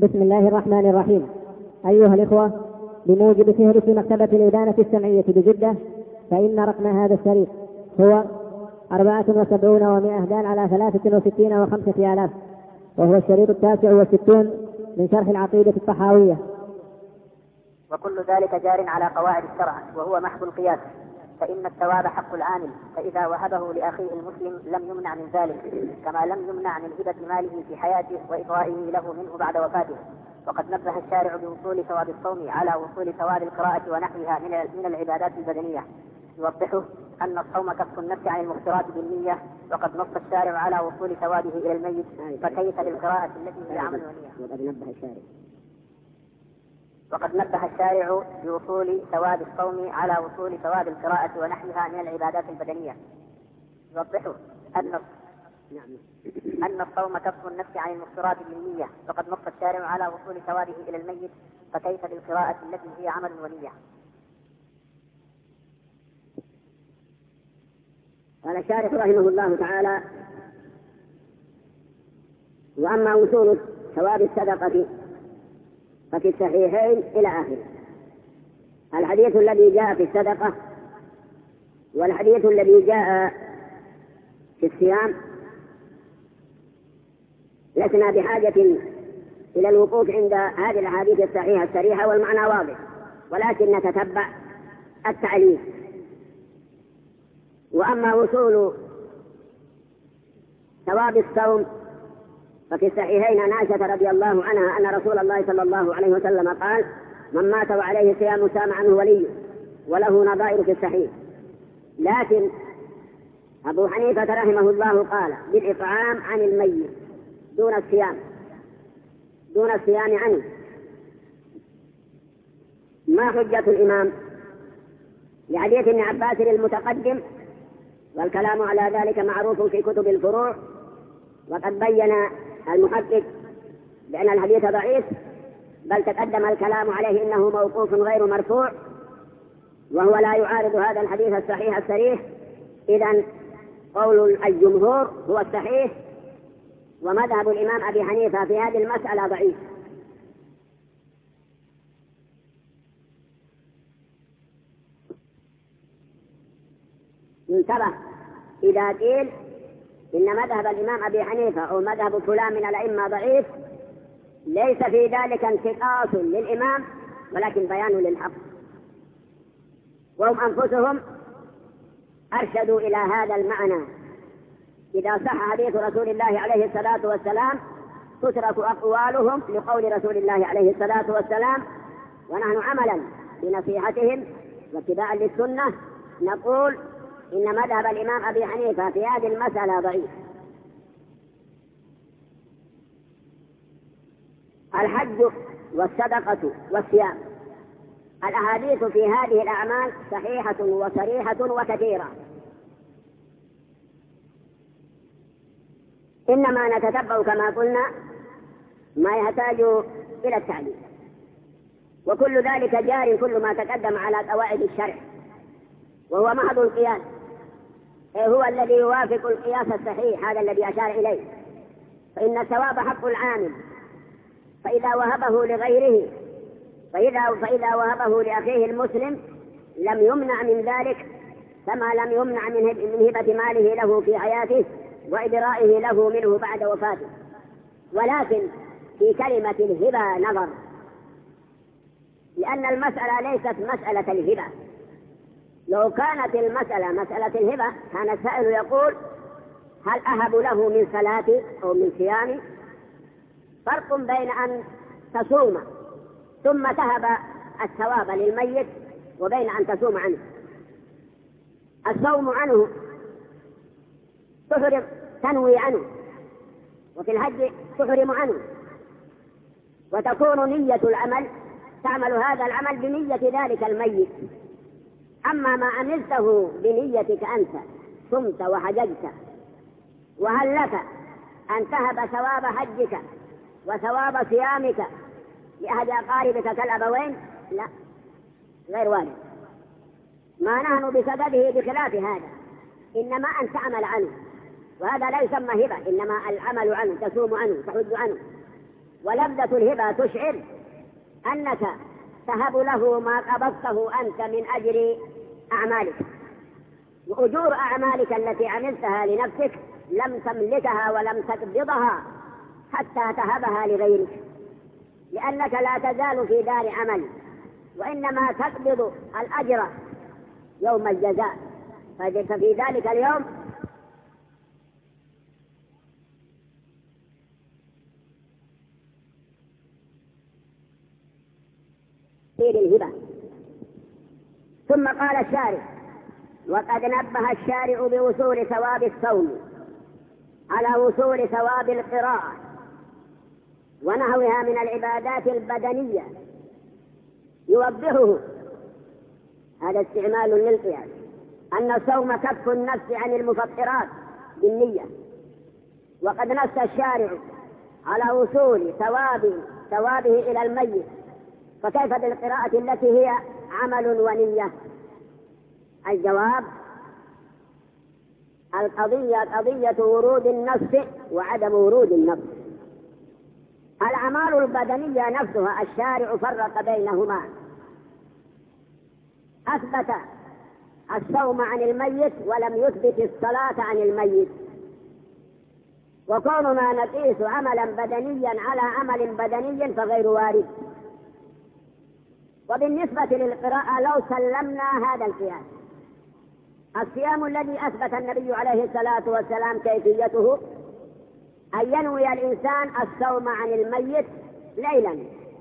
بسم الله الرحمن الرحيم. أيها الإخوة، بموجب فهرس مكتبة الإدانة السمعية بجدة، فإن رقم هذا الشريط هو 74 و100 دال على 63 و5 آلاف، وهو الشريط 69 من شرح العقيدة الطحاوية. وكل ذلك جار على قواعد الشرع، وهو محض القياس، فإن الثواب حق العامل، فإذا وهبه لأخيه المسلم لم يمنع من ذلك، كما لم يمنع من هبة ماله في حياته وإطرائه له منه بعد وفاته. وقد نبه الشارع بوصول ثواب الصوم على وصول ثواب القراءة ونحوها من العبادات البدنية، يوضحه أن الصوم كف النفس عن المفترات بالنية، وقد نص الشارع على وصول ثوابه إلى الميت، فكيف بالقراءة التي هي عمل ونية. وقد نبه الشارع بوصول ثواب الصوم على وصول ثواب القراءة ونحوها من العبادات البدنية، يوضحه أن الصوم كف النفس عن المفترات بالنية، وقد نص الشارع على وصول ثوابه إلى الميت، فكيف بالقراءة التي هي عمل ونية. قال الشارح رحمه الله تعالى: وأما وصول ثواب الصدقة ففي الصحيحين إلى آخره. الحديث الذي جاء في الصدقة والحديث الذي جاء في الصيام لسنا بحاجة إلى الوقوف عند هذه الأحاديث الصحيحة الصريحة، والمعنى واضح، ولكن نتتبع التعليل. وأما وصول ثواب الصوم ففي الصحيحين عن عائشة رضي الله عنها أن رسول الله صلى الله عليه وسلم قال: من مات وعليه صيام سام عنه ولي، وله نظائر في الصحيح. لكن أبو حنيفة رحمه الله قال بالإطعام عن الميت دون الصيام عنه. ما حجة الإمام؟ لحديث ابن عباس المتقدم، والكلام على ذلك معروف في كتب الفروع، وقد بين المحقق بأن الحديث ضعيف، بل تقدم الكلام عليه إنه موقوف غير مرفوع، وهو لا يعارض هذا الحديث الصحيح الصريح. إذن قول الجمهور هو الصحيح، ومذهب الإمام أبي حنيفة في هذه المسألة ضعيف. انتبه، إذا قيل إن مذهب الإمام أبي حنيفة أو مذهب فلان من الأئمة ضعيف، ليس في ذلك انتقاص للإمام، ولكن بيان للحق، وهم أنفسهم أرشدوا إلى هذا المعنى. إذا صح حديث رسول الله عليه الصلاة والسلام تترك أقوالهم لقول رسول الله عليه الصلاة والسلام، ونحن عملا بنصيحتهم واتباعا للسنة نقول إن مذهب الإمام أبي حنيفة في هذه المسألة ضعيف. الحج والصدقة والصيام، الأحاديث في هذه الأعمال صحيحة وصريحة وكثيرة، إنما نتتبع كما قلنا ما يحتاج إلى التعليم، وكل ذلك جار كل ما تقدم على قواعد الشرع، وهو محض القياس، هو الذي يوافق القياس الصحيح، هذا الذي أشار إليه. فإن الثواب حق العامل، فإذا وهبه لغيره فإذا وهبه لأخيه المسلم لم يمنع من ذلك، كما لم يمنع من هبة ماله له في حياته وإدرائه له منه بعد وفاته. ولكن في كلمة الهبة نظر، لأن المسألة ليست مسألة الهبة. لو كانت المسألة مسألة الهبة كان السائل يقول: هل أهب له من صلاة أو من صيام؟ فرق بين أن تصوم ثم تهب الثواب للميت وبين أن تصوم عنه. الصوم عنه تحرم، تنوي عنه، وفي الحج تحرم عنه، وتكون نية العمل، تعمل هذا العمل بنية ذلك الميت. أما ما عملته بنيتك أنت، صمت وحججت، وهل لك أن تهب ثواب حجك وثواب صيامك لأحد أقاربك كالأبوين؟ لا، غير وارد. ما نحن بسببه بخلاف هذا، إنما أن تعمل عنه، وهذا لا يسمى هبة، إنما العمل عنه، تصوم عنه، تحج عنه. ولذة الهبة تشعر أنك تهب له ما قبضته أنت من أجر أعمالك، وأجور أعمالك التي عملتها لنفسك لم تملكها ولم تقبضها حتى تهبها لغيرك، لأنك لا تزال في دار عمل، وإنما تقبض الأجر يوم الجزاء. ففي ذلك اليوم الهبة. ثم قال الشارع: وقد نبه الشارع بوصول ثواب الصوم على وصول ثواب القراءة ونحوها من العبادات البدنية، يوضحه هذا استعمال للقياس أن الصوم كف النفس عن المفطرات بالنية، وقد نص الشارع على وصول ثوابه إلى الميت، فكيف بالقراءة التي هي عمل ونية؟ الجواب: القضية قضية ورود النص وعدم ورود النص. الأعمال البدنية نفسها الشارع فرق بينهما، أثبت الصوم عن الميت ولم يثبت الصلاة عن الميت، وكوننا نقيس عملا بدنيا على عمل بدني فغير وارد. وبالنسبة للقراءة لو سلمنا هذا القياس، الصيام الذي أثبت النبي عليه الصلاة والسلام كيفيته أن ينوي الإنسان الصوم عن الميت ليلا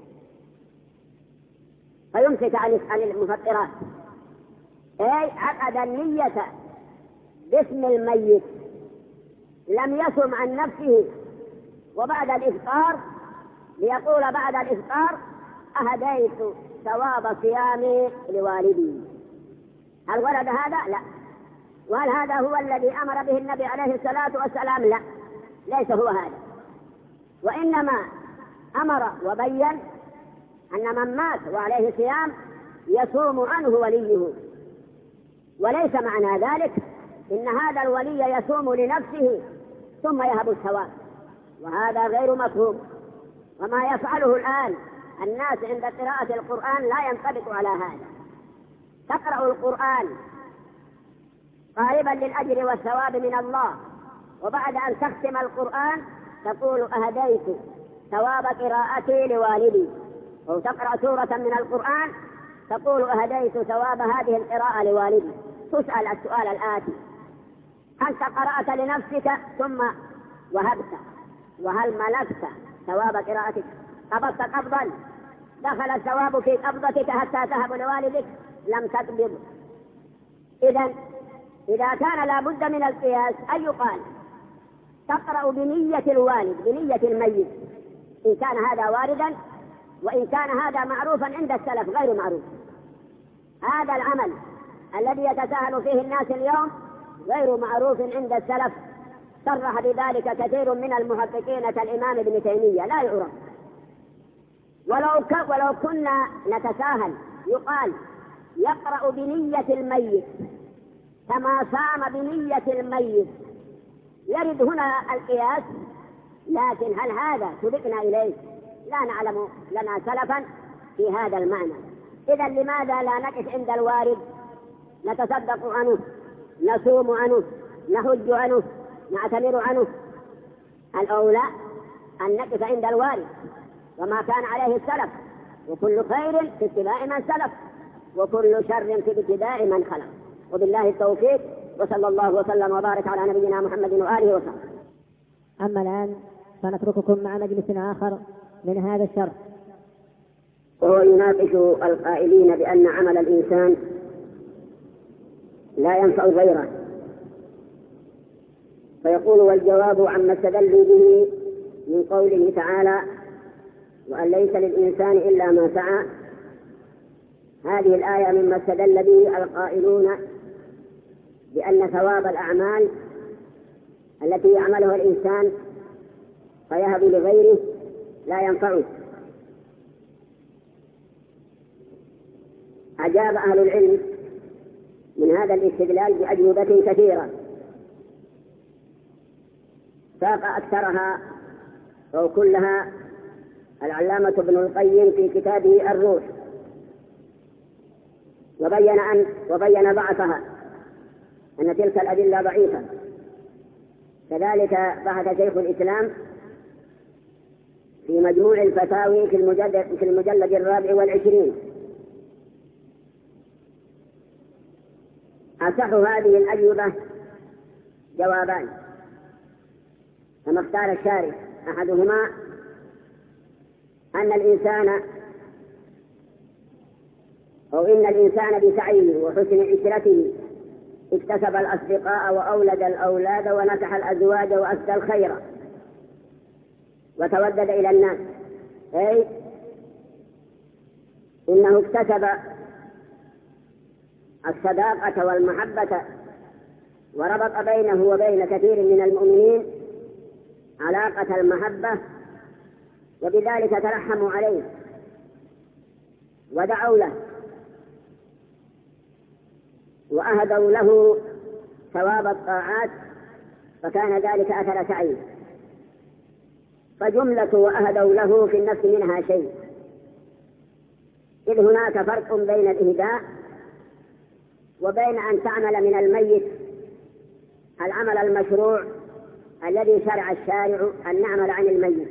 فيمسك عن المفطرات، أي عقد النية باسم الميت، لم يصم عن نفسه، وبعد الإفطار ليقول بعد الإفطار: أهديت ثواب صيامي لوالدي. هل ورد هذا؟ لا. وهل هذا هو الذي أمر به النبي عليه الصلاة والسلام؟ لا، ليس هو هذا. وإنما أمر وبين أن من مات وعليه صيام يصوم عنه وليه، وليس معنى ذلك إن هذا الولي يصوم لنفسه ثم يهب الثواب، وهذا غير مفهوم. وما يفعله الآن الناس عند قراءة القرآن لا ينطبق على هذا. تقرأ القرآن طالبا للأجر والثواب من الله، وبعد أن تختم القرآن تقول: أهديت ثواب قراءتي لوالدي. أو تقرأ سورة من القرآن تقول: أهديت ثواب هذه القراءة لوالدي. تسأل السؤال الآتي: أنت قرأت لنفسك ثم وهبت، وهل ملكت ثواب قراءتك؟ قبضت قبضا دخل الثواب في قبضتك حتى تهب لوالدك؟ لم تقبض. إذا كان لا بد من القياس أن يقال: تقرأ بنية الوالد بنية الميت، إن كان هذا واردا، وإن كان هذا معروفا عند السلف غير معروف. هذا العمل الذي يتساهل فيه الناس اليوم غير معروف عند السلف، صرح بذلك كثير من المحققين كالإمام ابن تيمية، لا يعرف. ولو كنا نتساهل يقال: يقرأ بنية الميت كما صام بنية الميت، يرد هنا القياس. لكن هل هذا سبقنا إليه؟ لا نعلم لنا سلفا في هذا المعنى. إذا لماذا لا نقف عند الوارد، نتصدق عنه، نصوم عنه، نحج عنه، نعتمر عنه؟ الأولى أن نقف عند الوارد وما كان عليه السلف، وكل خير في اتباع من سلف، وكل شر في ابتداء من خلف. وبالله التوفيق، وصلى الله وسلم وبارك على نبينا محمد وآله وصحبه. أما الآن فنترككم مع مجلس آخر من هذا الشرح، وهو يناقش القائلين بأن عمل الإنسان لا ينفع غيره، فيقول: والجواب عما استدلوا به من قوله تعالى: وأن ليس للإنسان إلا ما سعى. هذه الآية مما استدل به القائلون بأن ثواب الأعمال التي يعملها الإنسان فيهب لغيره لا ينفعه. أجاب أهل العلم من هذا الاستدلال بأجوبة كثيرة، ساق أكثرها أو كلها العلامة ابن القيم في كتابه الروح، وبين ضعفها، أن تلك الأدلة ضعيفة. كذلك بحث شيخ الإسلام في مجموع الفتاوي في المجلد 24. أصح هذه الأجوبة جوابان كما اختار الشارح، أحدهما أن الإنسان بسعيه وحسن عشرته اكتسب الأصدقاء وأولد الأولاد ونكح الأزواج وأسدى الخير وتودد إلى الناس، أي إنه اكتسب الصداقة والمحبة وربط بينه وبين كثير من المؤمنين علاقة المحبة، وبذلك ترحموا عليه ودعوا له وأهدوا له ثواب الطاعات، فكان ذلك أثر سعيه. فجملة وأهدوا له في النفس منها شيء، إذ هناك فرق بين الإهداء وبين أن تعمل من الميت العمل المشروع الذي شرع الشارع أن نعمل عن الميت.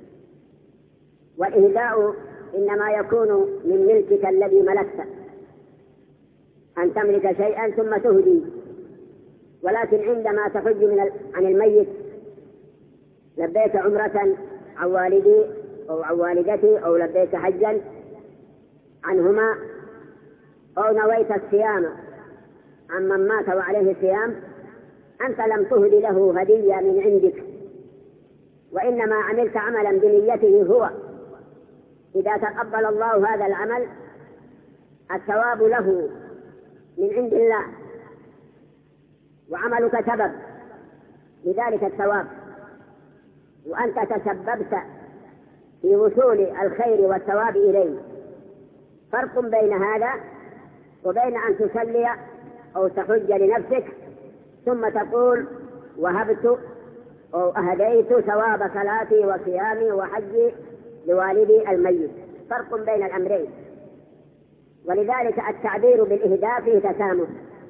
والإهداء إنما يكون من ملكك الذي ملكت، أن تملك شيئا ثم تهدي. ولكن عندما تحج عن الميت لبيك عمرة عن والدي أو عن والدتي، أو لبيك حجا عنهما، أو نويت الصيام عمن مات وعليه صيام، أنت لم تهدي له هدية من عندك، وإنما عملت عملا بنيته هو. إذا تقبل الله هذا العمل الثواب له من عند الله، وعملك سبب لذلك الثواب، وأنت تسببت في وصول الخير والثواب إليه. فرق بين هذا وبين أن تصلي أو تحج لنفسك ثم تقول وهبت أو أهديت ثواب صلاتي وصيامي وحجي لوالدي الميت، فرق بين الأمرين. ولذلك التعبير بالإهداء فيه تسامح،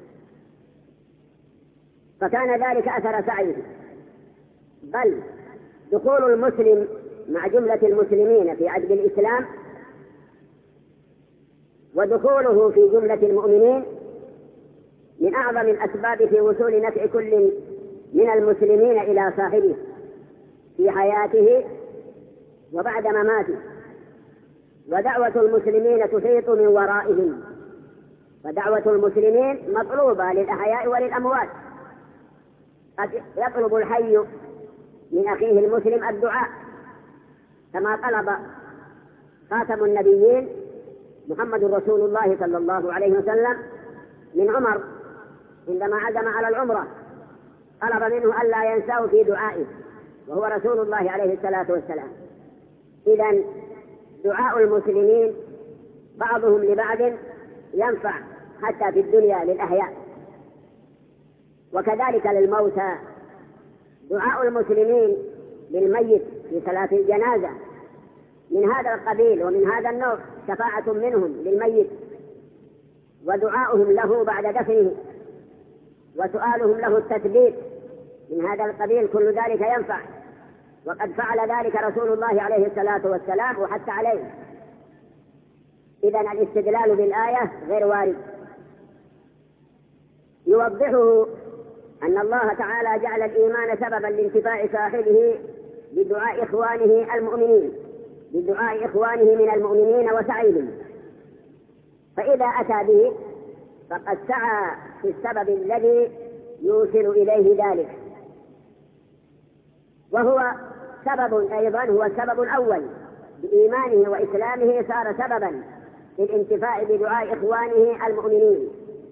فكان ذلك أثر سعيه. بل دخول المسلم مع جملة المسلمين في عقد الإسلام ودخوله في جملة المؤمنين من أعظم الأسباب في وصول نفع كل من المسلمين إلى صاحبه في حياته وبعد مماته. ودعوة المسلمين تحيط من ورائهم، ودعوة المسلمين مطلوبة للأحياء وللأموات. قد يطلب الحي من أخيه المسلم الدعاء، كما طلب خاتم النبيين محمد رسول الله صلى الله عليه وسلم من عمر عندما عزم على العمرة، طلب منه ألا ينساه في دعائه، وهو رسول الله عليه الصلاة والسلام. إذن دعاء المسلمين بعضهم لبعض ينفع حتى في الدنيا للأحياء، وكذلك للموتى. دعاء المسلمين للميت في صلاة الجنازة من هذا القبيل ومن هذا النوع، شفاعة منهم للميت، ودعاؤهم له بعد دفنه، وسؤالهم له التثبيت من هذا القبيل، كل ذلك ينفع. وقد فعل ذلك رسول الله عليه الصلاة والسلام وحتى عليه. إذن الاستدلال بالآية غير وارد. يوضحه أن الله تعالى جعل الإيمان سببا لانتفاع صاحبه بدعاء إخوانه المؤمنين، بدعاء إخوانه من المؤمنين وسعيهم، فإذا أتى به فقد سعى في السبب الذي يوصل إليه ذلك، وهو سبب أيضا هو السبب الأول. بإيمانه وإسلامه صار سببا للانتفاع بدعاء إخوانه المؤمنين.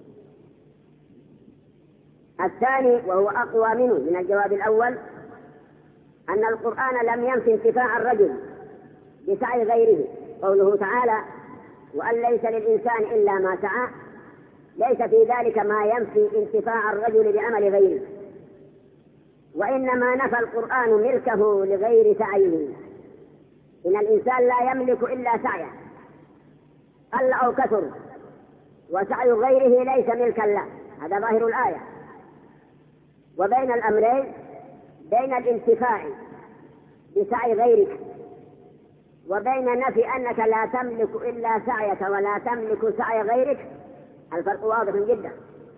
الثاني وهو أقوى منه من الجواب الأول، أن القرآن لم ينفي انتفاع الرجل بسعي غيره. قوله تعالى وأن ليس للإنسان إلا ما سعى، ليس في ذلك ما ينفي انتفاع الرجل بعمل غيره، وإنما نفى القرآن ملكه لغير سعيه. إن الإنسان لا يملك إلا سعيه قل أو كثر، وسعي غيره ليس ملكا له، هذا ظاهر الآية. وبين الأمرين بين الانتفاع بسعي غيرك وبين نفي أنك لا تملك إلا سعيك ولا تملك سعي غيرك الفرق واضح جدا.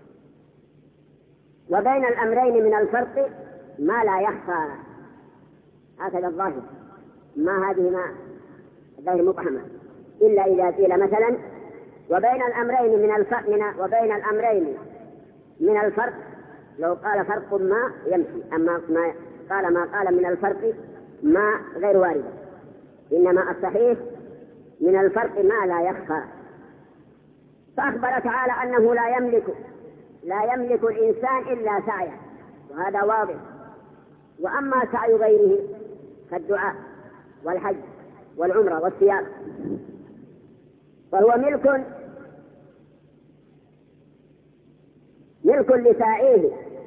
وبين الأمرين من الفرق ما لا يخفى، هكذا الظاهر، ما هذه ما الظاهر مبهمة إلا إذا قيل مثلا وبين الأمرين من الفرق وبين الأمرين من الفرق لو قال فرق ما يمشي، أما ما قال من الفرق ما غير وارد، إنما الصحيح من الفرق ما لا يخفى. فأخبر تعالى أنه لا يملك الإنسان إلا سعيه، وهذا واضح. وأما سعي غيره كالدعاء والحج والعمرة والصيام فهو ملك لساعيه،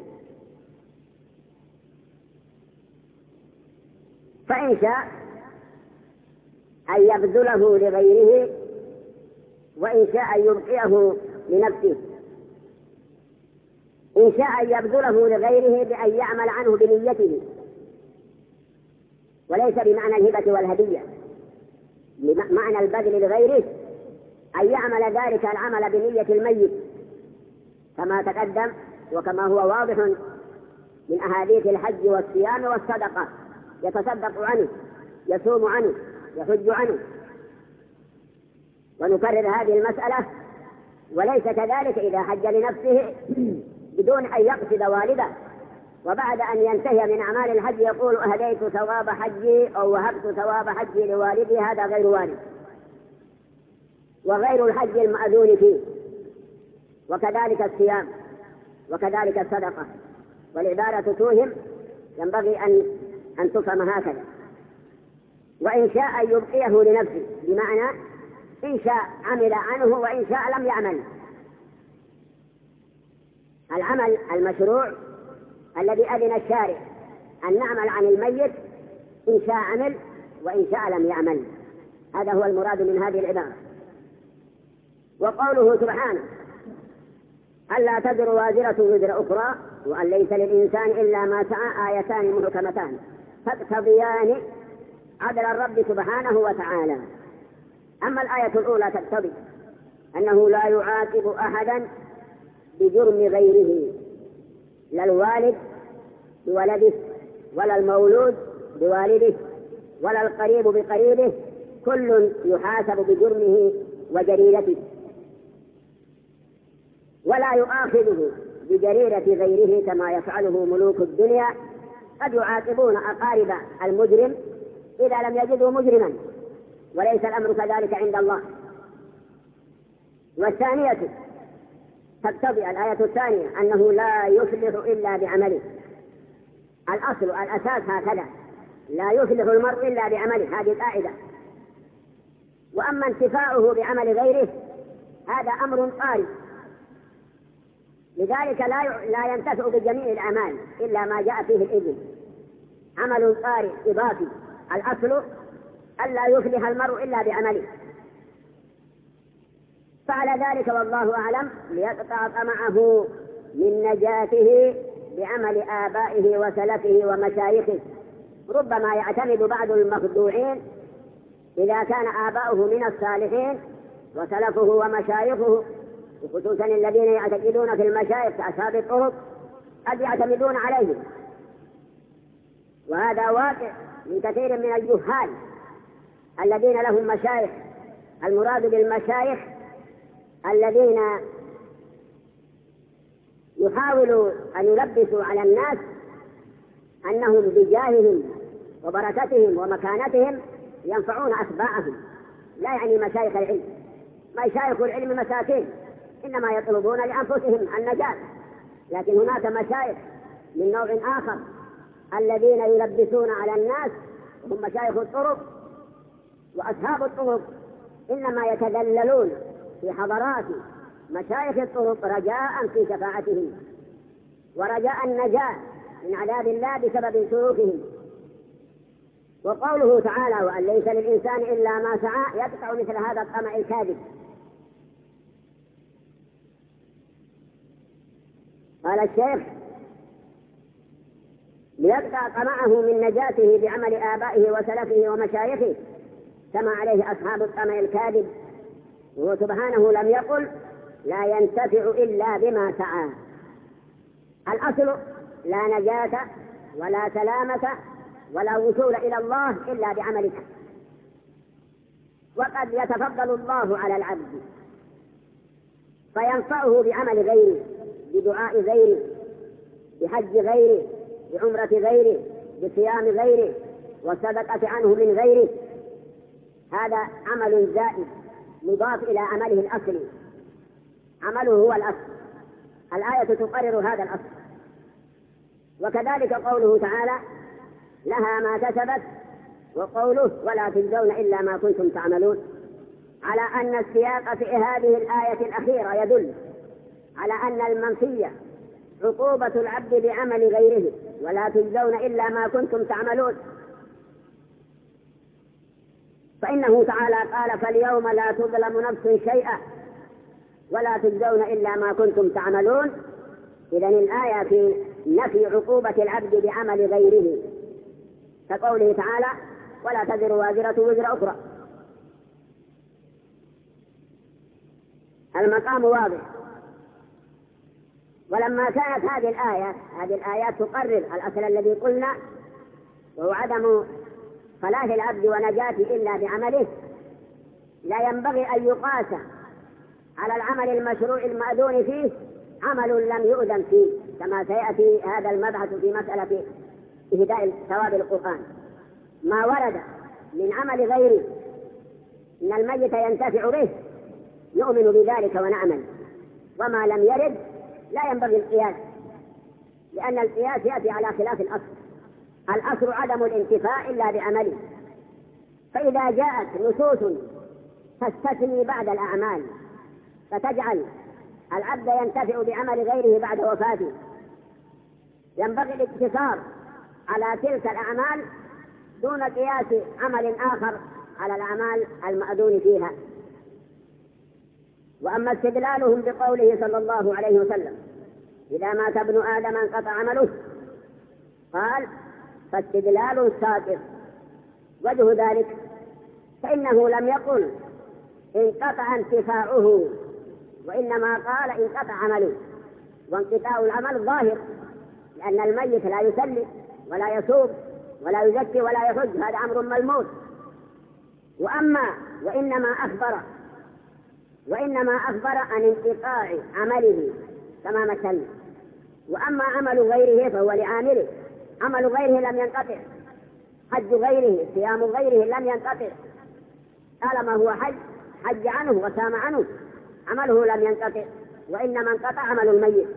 فإن شاء أن يبذله لغيره وإن شاء أن يبقيه لنفسه. إن شاء أن يبذله لغيره بأن يعمل عنه بنيته، وليس بمعنى الهبة والهدية، بمعنى البذل لغيره أن يعمل ذلك العمل بنية الميت كما تقدم وكما هو واضح من أحاديث الحج والصيام والصدقة، يتصدق عنه، يصوم عنه، يحج عنه. ونكرر هذه المسألة، وليس كذلك إذا حج لنفسه بدون أن يقصد والده، وبعد أن ينتهي من أعمال الحج يقول أهديت ثواب حجي أو وهبت ثواب حجي لوالدي، هذا غير وارد، وغير الحج المأذون فيه، وكذلك الصيام وكذلك الصدقة. والعبارة توهم، ينبغي أن تفهم هكذا. وإن شاء أن يبقيه لنفسه، بمعنى إن شاء عمل عنه وإن شاء لم يعمل. العمل المشروع الذي أذن الشارع أن نعمل عن الميت إن شاء عمل وإن شاء لم يعمل، هذا هو المراد من هذه العبارة. وقوله سبحانه ألا تزر وازرة وزر أخرى وأن ليس للإنسان إلا ما سعى، آيتان محكمتان تقتضيان عدل الرب سبحانه وتعالى. أما الآية الأولى تقتضي أنه لا يعاقب أحدا بجرم غيره، لا الوالد بولده ولا المولود بوالده ولا القريب بقريبه، كل يحاسب بجرمه وجريرته، ولا يؤاخذه بجريرة غيره كما يفعله ملوك الدنيا، قد يعاقبون أقارب المجرم إذا لم يجدوا مجرما، وليس الأمر كذلك عند الله. والثانية تقتضي الآية الثانية أنه لا يفلح إلا بعمله. الأصل الأساس هكذا، لا يفلح المرء إلا بعمله، هذه القاعدة. وأما انتفاعه بعمل غيره هذا أمر طارئ، لذلك لا ينتفع بجميع الأعمال إلا ما جاء فيه الإذن، عمل طارئ إضافي. الأصل ألا يفلح المرء إلا بعمله. فعلى ذلك والله أعلم ليقطع طمعه من نجاته بعمل آبائه وسلفه ومشايخه. ربما يعتمد بعض المخدوعين إذا كان آباؤه من الصالحين وسلفه ومشايخه، وخصوصا الذين يعتقدون في المشايخ كأصحاب الطرق قد يعتمدون عليهم، وهذا واقع من كثير من الجهال الذين لهم مشايخ. المراد بالمشايخ الذين يحاولوا أن يلبسوا على الناس أنهم بجاههم وبركتهم ومكانتهم ينفعون أتباعهم، لا يعني مشايخ العلم. مشايخ العلم مساكين إنما يطلبون لأنفسهم النجاة، لكن هناك مشايخ من نوع آخر الذين يلبسون على الناس، هم مشايخ الطرق. وأصحاب الطرق إنما يتذللون في حضرات مشايخ الطرق رجاء في شفاعتهم ورجاء النجاة من عذاب الله بسبب سلوكهم. وقوله تعالى وأن ليس للإنسان إلا ما سعى يقطع مثل هذا الطمع الكاذب. قال الشيخ ليقطع طمعه من نجاته بعمل آبائه وسلفه ومشايخه كما عليه أصحاب الطمع الكاذب، وهو سبحانه لم يقل لا ينتفع إلا بما سعى. الأصل لا نجاة ولا سلامة ولا وصول إلى الله إلا بعملك. وقد يتفضل الله على العبد فينفعه بعمل غيره، بدعاء غيره، بحج غيره، بعمرة غيره، بصيام غيره، والصدقة عنه من غيره. هذا عمل زائد مضاف إلى عمله الأصلي، عمله هو الأصل. الآية تقرر هذا الأصل. وكذلك قوله تعالى لها ما كسبت، وقوله ولا تجزون إلا ما كنتم تعملون، على أن السياق في هذه الآية الأخيرة يدل على أن المنفية عقوبة العبد بعمل غيره، ولا تجزون إلا ما كنتم تعملون. فإنه تعالى قال فاليوم لا تظلم نفس شيئا ولا تجزون إلا ما كنتم تعملون. إذن الآية في نفي عقوبة العبد بعمل غيره، كقوله تعالى ولا تزر وازرة وزر أخرى. المقام واضح. ولما كانت هذه الآيات تقرر الأصل الذي قلنا، وهو عدم فلاح العبد ونجاته إلا بعمله، لا ينبغي أن يقاس على العمل المشروع المأذون فيه عمل لم يؤذن فيه، كما سيأتي هذا المبحث في مسألة إهداء ثواب القرآن. ما ورد من عمل غيره إن الميت ينتفع به نؤمن بذلك ونعمل، وما لم يرد لا ينبغي القياس، لأن القياس يأتي على خلاف الأصل. الأصل عدم الانتفاع إلا بعمله. فإذا جاءت نصوص تستثني بعد الأعمال فتجعل العبد ينتفع بعمل غيره بعد وفاته، ينبغي الاقتصار على تلك الأعمال دون قياس عمل آخر على الأعمال المأذون فيها. وأما استدلالهم بقوله صلى الله عليه وسلم إذا مات ابن آدم انقطع عمله، قال فاستدلال ساقط. وجه ذلك فإنه لم يقل انقطع انتفاعه، وإنما قال انقطع عمله. وانقطاع العمل ظاهر، لأن الميت لا يصلي ولا يصوم ولا يزكي ولا يحج، هذا أمر ملموس. وإنما أخبر عن انقطاع عمله كما مثلنا. وأما عمل غيره فهو لعامله، عمل غيره لم ينقطع، حج غيره، صيام غيره لم ينقطع، طالما هو حج عنه وسام عنه عمله لم ينقطع، وإنما انقطع عمل الميت.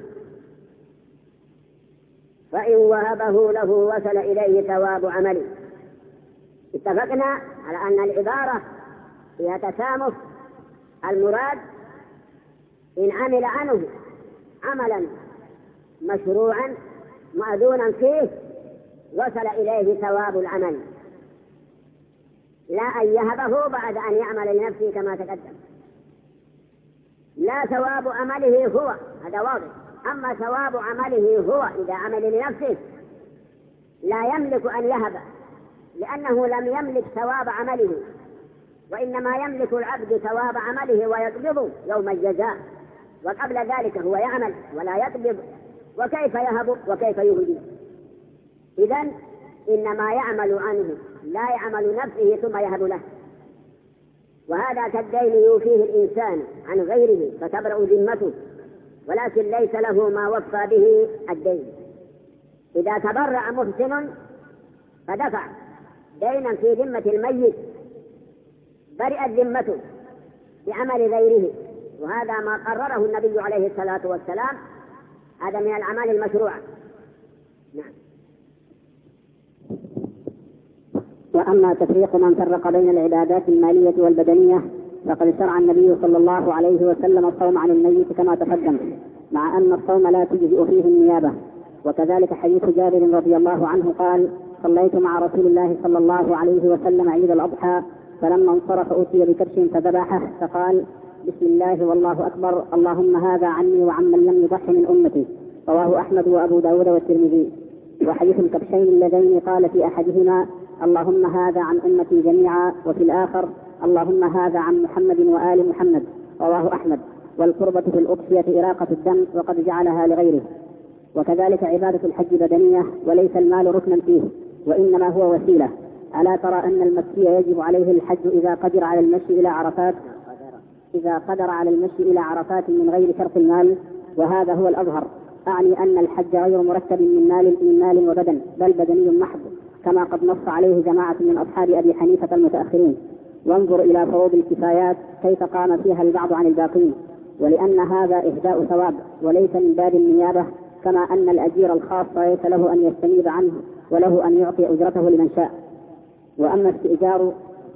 فإن وهبه له وصل إليه ثواب عمله. اتفقنا على أن العبارة فيها تسامح. المراد إن عمل عنه عملا مشروعا مأذونا فيه وصل إليه ثواب العمل، لا أن يهبه بعد أن يعمل لنفسه كما تقدم. لا ثواب عمله هو، هذا واضح. أما ثواب عمله هو إذا عمل لنفسه لا يملك أن يهب، لأنه لم يملك ثواب عمله، وإنما يملك العبد ثواب عمله ويقبض يوم الجزاء، وقبل ذلك هو يعمل ولا يقبض، وكيف يهب وكيف يهدي؟ إذن إنما يعمل عنه لا يعمل نفسه ثم يهب له. وهذا كالدين يوفيه الإنسان عن غيره فتبرأ ذمته، ولكن ليس له ما وفى به الدين. إذا تبرع محسن فدفع دينا في ذمة الميت برئت ذمته بعمل غيره، وهذا ما قرره النبي عليه الصلاة والسلام، هذا من الأعمال المشروعة. نعم. وأما تفريق من فرق بين العبادات المالية والبدنية فقد شرع النبي صلى الله عليه وسلم الصوم عن الميت كما تقدم، مع أن الصوم لا تجزئ فيه النيابة. وكذلك حديث جابر رضي الله عنه قال صليت مع رسول الله صلى الله عليه وسلم عيد الأضحى، فلما انصرف أوتي بكبش فذبحه فقال: بسم الله والله أكبر، اللهم هذا عني وعمن لم يضح من أمتي. رواه أحمد وأبو داود والترمذي. وحديث الكبشين اللذين قال في أحدهما: اللهم هذا عن أمتي جميعا، وفي الآخر: اللهم هذا عن محمد وآل محمد. رواه أحمد. والقربة في الأضحية إراقة الدم، وقد جعلها لغيره. وكذلك عبادة الحج بدنية، وليس المال ركنا فيه، وإنما هو وسيلة. ألا ترى أن المكي يجب عليه الحج إذا قدر على المشي إلى عرفات من غير شرط المال، وهذا هو الأظهر. أعني أن الحج غير مرتب من مال وبدن، بل بدني محض، كما قد نص عليه جماعة من أصحاب أبي حنيفة المتأخرين. وانظر إلى فروض الكفايات كيف قام فيها البعض عن الباقين، ولأن هذا إهداء ثواب وليس من باب النيابة، كما أن الأجير الخاص ليس له أن يستنيب عنه، وله أن يعطي أجرته لمن شاء. وأما استئجار،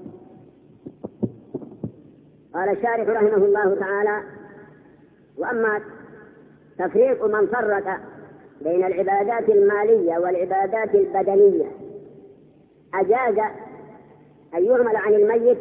قال الشارح رحمه الله تعالى: وأما تفريق من فرق بين العبادات المالية والعبادات البدنية، أجاز أن يعمل عن الميت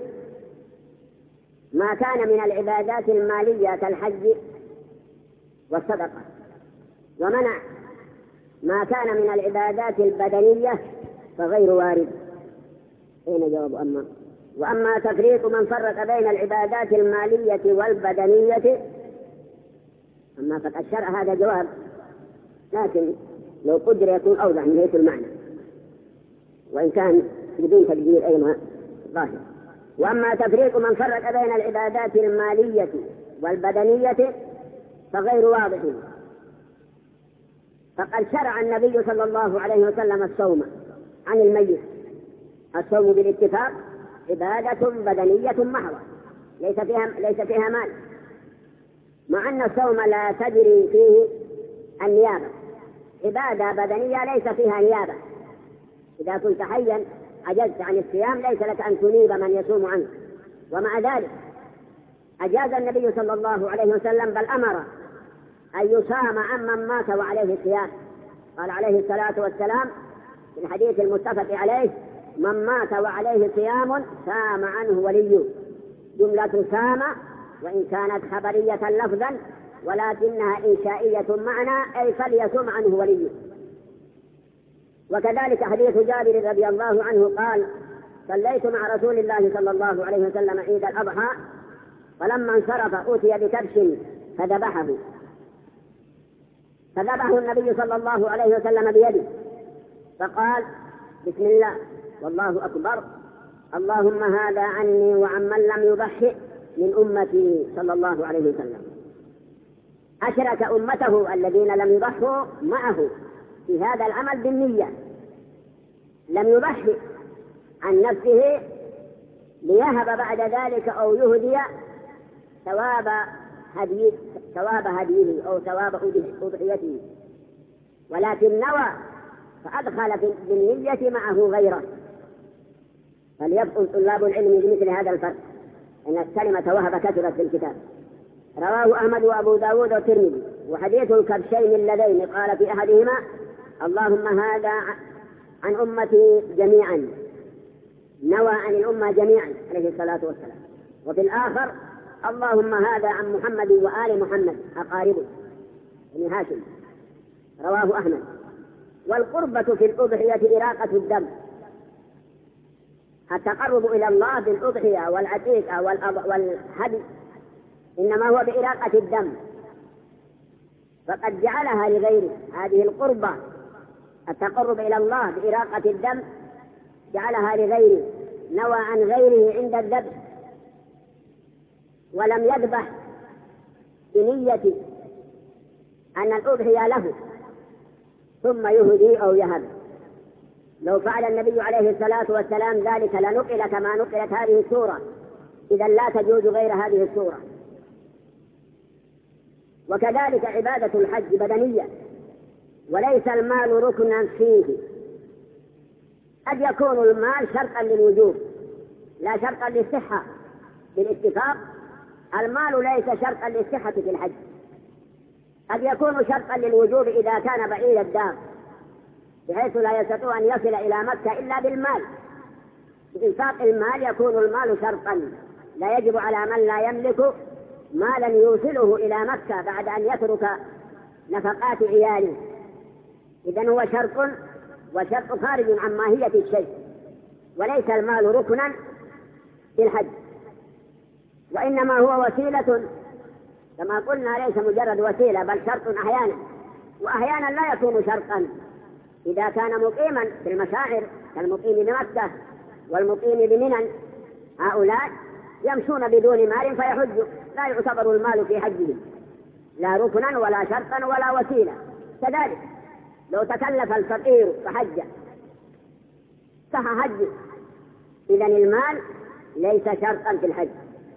ما كان من العبادات المالية كالحج والصدقة، ومنع ما كان من العبادات البدنية فغير وارد. أين جواب وأما تفريق من فرق بين العبادات المالية والبدنية، أما قد أشار هذا جواب، لكن لو قدر يكون أوضح من حيث المعنى، وإن كان بدون تقدير أيضا ظاهر. وأما تفريق من فرق بين العبادات المالية والبدنية فغير واضح، فقد شرع النبي صلى الله عليه وسلم الصوم عن الميت. الصوم بالاتفاق عبادة بدنية محضة ليس فيها مال، مع أن الصوم لا تجري فيه النيابة. عبادة بدنية ليس فيها نيابة. إذا كنت حيا عجزت عن الصيام ليس لك أن تنيب من يصوم عنك، ومع ذلك أجاز النبي صلى الله عليه وسلم، بل أمر أن يصام عمن مات وعليه صيام. قال عليه الصلاة والسلام في الحديث المتفق عليه: من مات وعليه صيام سام عنه وليه. جملة سام وإن كانت خبرية لفظا ولكنها إنشائية معنى، أي فليصم عنه وليه. وكذلك حديث جابر رضي الله عنه قال: صليت مع رسول الله صلى الله عليه وسلم عيد الأضحى، فلما انصرف أوتي بكبش فذبحه النبي صلى الله عليه وسلم بيده، فقال: بسم الله والله أكبر، اللهم هذا عني وعمن لم يضحي من أمتي صلى الله عليه وسلم. أشرك أمته الذين لم يضحوا معه في هذا العمل بالنية. لم يضحي عن نفسه ليهب بعد ذلك أو يهدي ثواب هديه أو ثواب أضحيته، ولكن نوى فأدخل بالنية معه غيره. فليبقى طلاب العلم بمثل هذا الفرق، أن الكلمة وهب كثرت في الكتاب. رواه أحمد وأبو داود والترمذي. وحديث الكبشين اللذين قال في أحدهما: اللهم هذا عن أمتي جميعا، نوى عن الأمة جميعا عليه الصلاة والسلام. وفي الآخر: اللهم هذا عن محمد وآل محمد أقاربه بن هاشم. رواه أحمد. والقربة في الأضحية إراقة الدم. التقرب إلى الله بالأضحية والعتيقة والهدي إنما هو بإراقة الدم، فقد جعلها لغيره. هذه القربة التقرب إلى الله بإراقة الدم جعلها لغيره، نوى عن غيره عند الذبح ولم يذبح بنية أن الأضحية له ثم يهدي أو يهب. لو فعل النبي عليه الصلاة والسلام ذلك لنقل كما نقلت هذه السورة، إذا لا تجوز غير هذه السورة. وكذلك عبادة الحج بدنية وليس المال ركنا فيه. قد يكون المال شرطا للوجوب لا شرطا للصحة. بالاتفاق المال ليس شرطا للصحة في الحج، قد يكون شرطا للوجوب إذا كان بعيد الدار بحيث لا يستطيع أن يصل إلى مكة إلا بالمال. بإنفاق المال يكون المال شرطا، لا يجب على من لا يملك مالا يوصله إلى مكة بعد أن يترك نفقات عياله. إذن هو شرط، وشرط خارج عن ماهية الشيء، وليس المال ركنا في الحج، وإنما هو وسيلة كما قلنا، ليس مجرد وسيلة بل شرط أحيانا، وأحيانا لا يكون شرطا إذا كان مقيما في المشاعر كالمقيم بمكة والمقيم بمنى، هؤلاء يمشون بدون مال فيحجوا، لا يعتبر المال في حجهم لا ركنا ولا شرطا ولا وسيلة. كذلك لو تكلف الفقير فحج صح حجه، إذن المال ليس شرطا في الحج.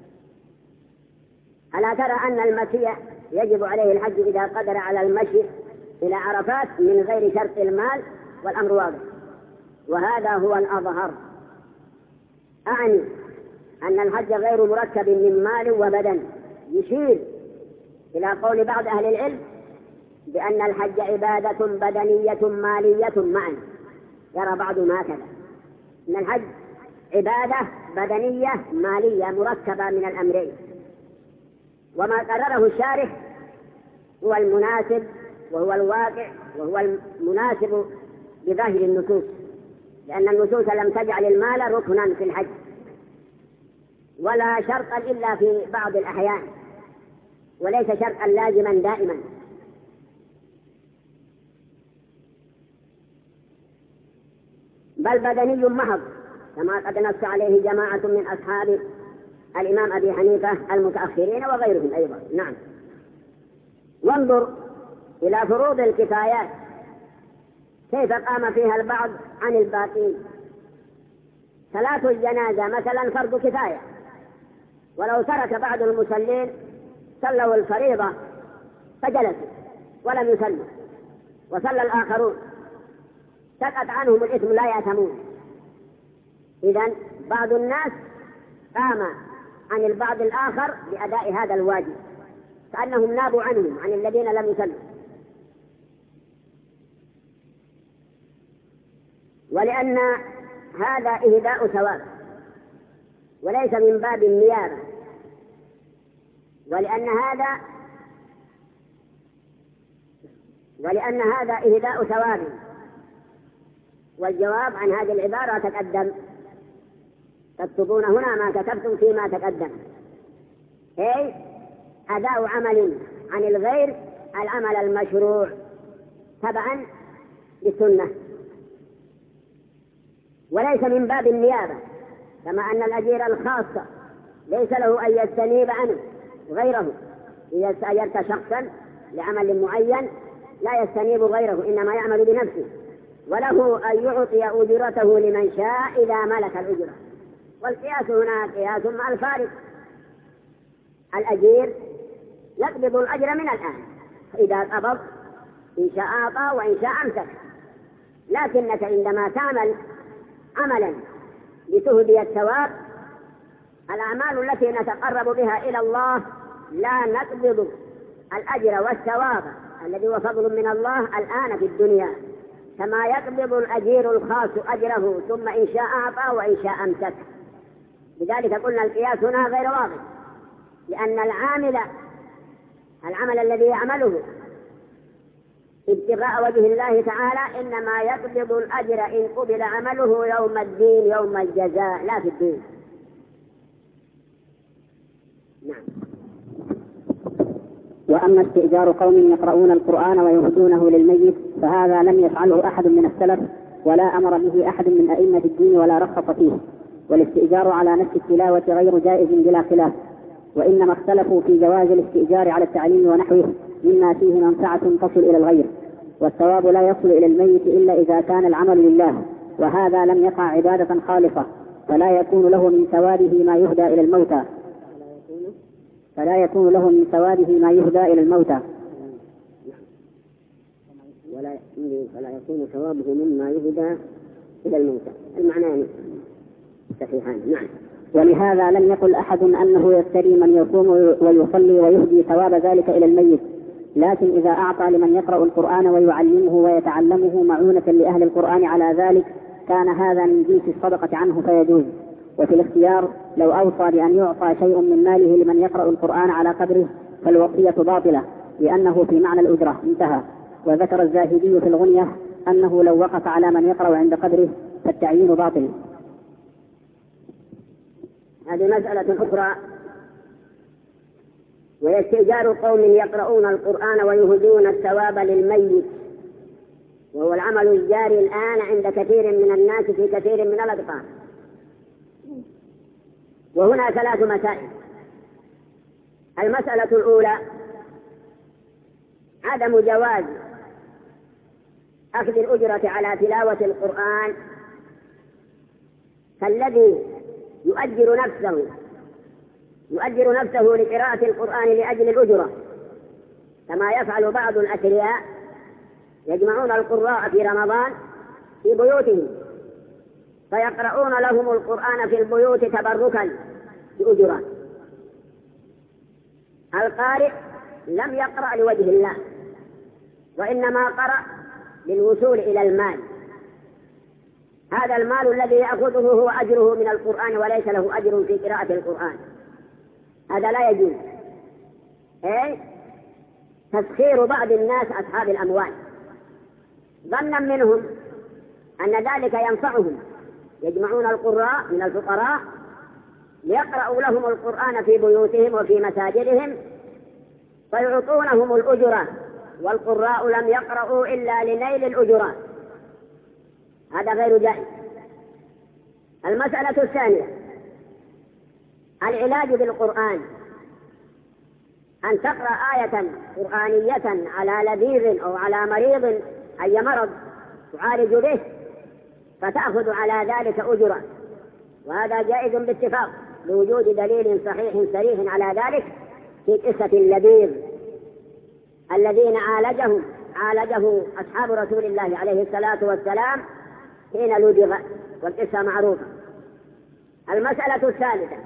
ألا ترى أن المسيء يجب عليه الحج إذا قدر على المشي إلى عرفات من غير شرط المال، والأمر واضح، وهذا هو الأظهر. أعني أن الحج غير مركب من مال وبدن، يشير إلى قول بعض أهل العلم بأن الحج عبادة بدنية مالية معا. يرى بعضهم هكذا، أن الحج عبادة بدنية مالية مركبة من الأمرين، وما قرره الشارح هو المناسب وهو الواقع وهو المناسب بظاهر النصوص، لأن النصوص لم تجعل المال ركنا في الحج ولا شرطا إلا في بعض الأحيان، وليس شرطا لازما دائما. بل بدني محض كما قد نص عليه جماعة من أصحاب الإمام أبي حنيفة المتأخرين وغيرهم أيضا. نعم. وانظر إلى فروض الكفايات كيف قام فيها البعض عن الباقين. صلاة الجنازة مثلا فرض كفاية، ولو ترك بعض المصلين صلوا الفريضة فجلسوا ولم يصلوا وصلى الآخرون سقط عنهم الإثم لا يأثمون. إذن بعض الناس قام عن البعض الآخر بأداء هذا الواجب كأنهم نابوا عنهم عن الذين لم يصلوا. ولأن هذا إهداء ثواب وليس من باب النيابة، ولأن هذا إهداء ثواب. والجواب عن هذه العبارة تقدم، تكتبون هنا ما كتبتم فيما تقدم، أي أداء عمل عن الغير العمل المشروع تبعا للسنة، وليس من باب النيابة، كما أن الأجير الخاصة ليس له أن يستنيب عنه غيره. إذا استأجرت شخصا لعمل معين لا يستنيب غيره، إنما يعمل بنفسه، وله أن يعطي أجرته لمن شاء إذا ملك الأجرة. والقياس هنا قياس مع الفارق، الأجير يقبض الأجر من الآن، إذا قبض إن شاء أعطى وإن شاء أمسك. لكنك عندما تعمل عملا لتهدي الثواب، الأعمال التي نتقرب بها إلى الله لا نقبض الأجر والثواب الذي هو فضل من الله الآن في الدنيا، كما يقبض الأجير الخاص أجره ثم إن شاء أعطى وإن شاء أمسك. لذلك قلنا القياس هنا غير واضح، لأن العمل الذي يعمله ابتغاء وجه الله تعالى إنما يقبض الأجر إن قبل عمله يوم الدين، يوم الجزاء، لا في الدين. نعم. وأما استئجار قوم يقرؤون القرآن ويهدونه للميت فهذا لم يفعله أحد من السلف ولا أمر به أحد من أئمة الدين ولا رخص فيه، والاستئجار على نفس التلاوة غير جائز بلا خلاف، وإنما اختلفوا في جواز الاستئجار على التعليم ونحوه مما فيه منفعة تصل إلى الغير، والثواب لا يصل إلى الميت إلا إذا كان العمل لله، وهذا لم يقع عبادة خالصة، فلا يكون له من ثوابه ما يهدى إلى الموتى ولا يكون ثوابه مما يهدى إلى الموتى. المعنى صحيحان. نعم. ولهذا لم يقل أحد أنه يستري من يصوم ويصلي ويهدي ثواب ذلك إلى الميت، لكن إذا أعطى لمن يقرأ القرآن ويعلمه ويتعلمه معونة لأهل القرآن على ذلك كان هذا من جنس الصدقة عنه فيجوز. وفي الاختيار لو أوصى بأن يعطى شيء من ماله لمن يقرأ القرآن على قدره فالوصية باطلة لأنه في معنى الأجرة، انتهى. وذكر الزاهدي في الغنية أنه لو وقف على من يقرأ عند قدره فالتعيين باطل. هذه مسألة أخرى، وهي استئجار قوم يقرؤون القرآن ويهدون الثواب للميت، وهو العمل الجاري الآن عند كثير من الناس في كثير من الأقطار. وهنا 3 مسائل. المسألة الأولى عدم جواز أخذ الأجرة على تلاوة القرآن كالذي يؤجر نفسه لقراءة القرآن لأجل الأجرة، كما يفعل بعض الأثرياء يجمعون القراء في رمضان في بيوتهم فيقرؤون لهم القرآن في البيوت تبركا بأجرة. القارئ لم يقرأ لوجه الله، وإنما قرأ للوصول إلى المال. هذا المال الذي يأخذه هو أجره من القرآن وليس له أجر في قراءة القرآن، هذا لا يجوز. تسخير بعض الناس أصحاب الأموال ظنا منهم أن ذلك ينفعهم، يجمعون القراء من الفقراء ليقرأوا لهم القرآن في بيوتهم وفي مساجدهم فيعطونهم الأجرة، والقراء لم يقرأوا إلا لنيل الأجرة، هذا غير جائز. المسألة الثانية العلاج بالقرآن، أن تقرأ آية قرآنية على لذيذ أو على مريض أي مرض تعالج به فتأخذ على ذلك أجرة، وهذا جائز باتفاق لوجود دليل صحيح صريح على ذلك في قصة اللذيذ الذين عالجه أصحاب رسول الله عليه الصلاة والسلام حين لدغ، والقصة معروفة. المسألة الثالثة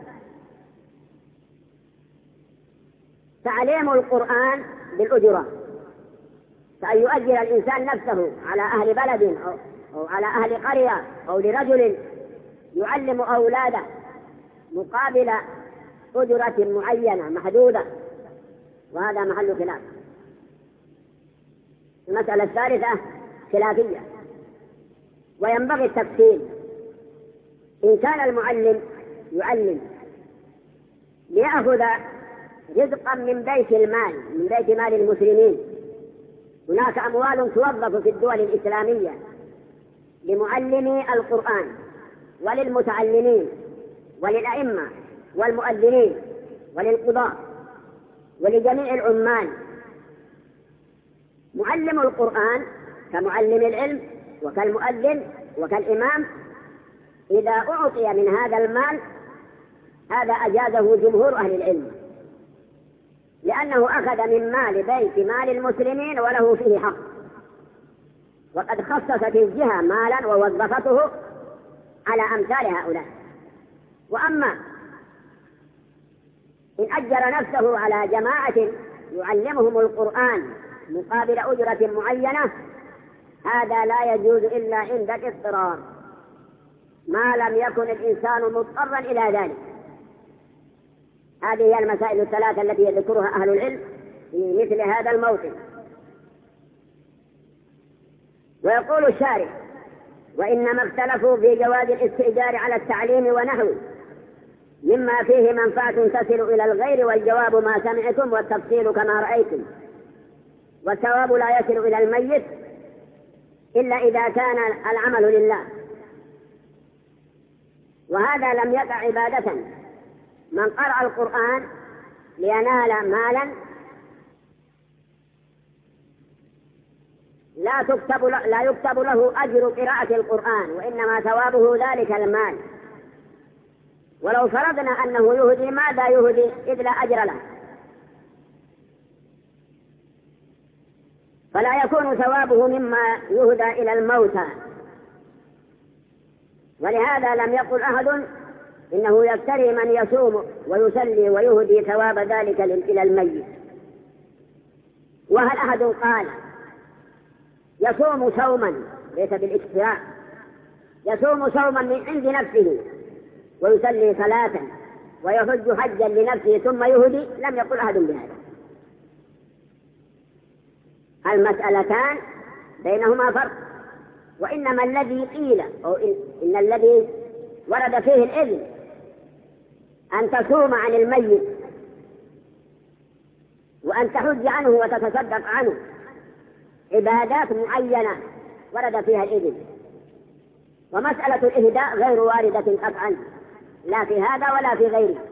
تعليم القرآن بالأجرة، فأن يؤجر الإنسان نفسه على أهل بلد أو على أهل قرية أو لرجل يعلم أولاده مقابل أجرة معينة محدودة، وهذا محل خلاف. المسألة الثالثة خلافية وينبغي التفصيل. إن كان المعلم يعلم ليأخذ رزقا من بيت مال المسلمين، هناك أموال توظف في الدول الإسلامية لمعلمي القرآن وللمتعلمين وللأئمة والمؤذنين وللقضاء ولجميع العمال. معلم القرآن كمعلم العلم وكالمؤذن وكالإمام إذا أعطي من هذا المال هذا أجازه جمهور أهل العلم، لأنه أخذ من مال بيت مال المسلمين وله فيه حق، وقد خصصت الجهة مالا ووظفته على أمثال هؤلاء. وأما إن أجر نفسه على جماعة يعلمهم القرآن مقابل أجرة معينة هذا لا يجوز إلا عند الاضطرار، ما لم يكن الإنسان مضطرا إلى ذلك. هذه هي المسائل الثلاثة التي يذكرها أهل العلم في مثل هذا الموطن. ويقول الشارع: وإنما اختلفوا في جواز الاستئجار على التعليم ونحوه مما فيه منفعة تصل إلى الغير، والجواب ما سمعتم والتفصيل كما رأيتم، والثواب لا يصل إلى الميت إلا إذا كان العمل لله، وهذا لم يقع عبادة. من قرأ القرآن لينال مالا لا يكتب له أجر قراءة القرآن، وإنما ثوابه ذلك المال. ولو فرضنا أنه يهدي ماذا يهدي إذ لا أجر له، فلا يكون ثوابه مما يهدى إلى الموتى. ولهذا لم يقل أحد إنه يفتري من يصوم ويصلي ويهدي ثواب ذلك إلى الميت. وهل أحد قال يصوم صوما ليس بالاكتراء، يصوم صوما من عند نفسه ويصلي صلاة ويحج حجا لنفسه ثم يهدي؟ لم يقل أحد بهذا. المسألتان بينهما فرق، وإنما الذي قيل أو إن الذي ورد فيه الإذن أن تصوم عن الميت وأن تحج عنه وتتصدق عنه عبادات معينة ورد فيها الإذن، ومسألة الإهداء غير واردة قطعا لا في هذا ولا في غيره.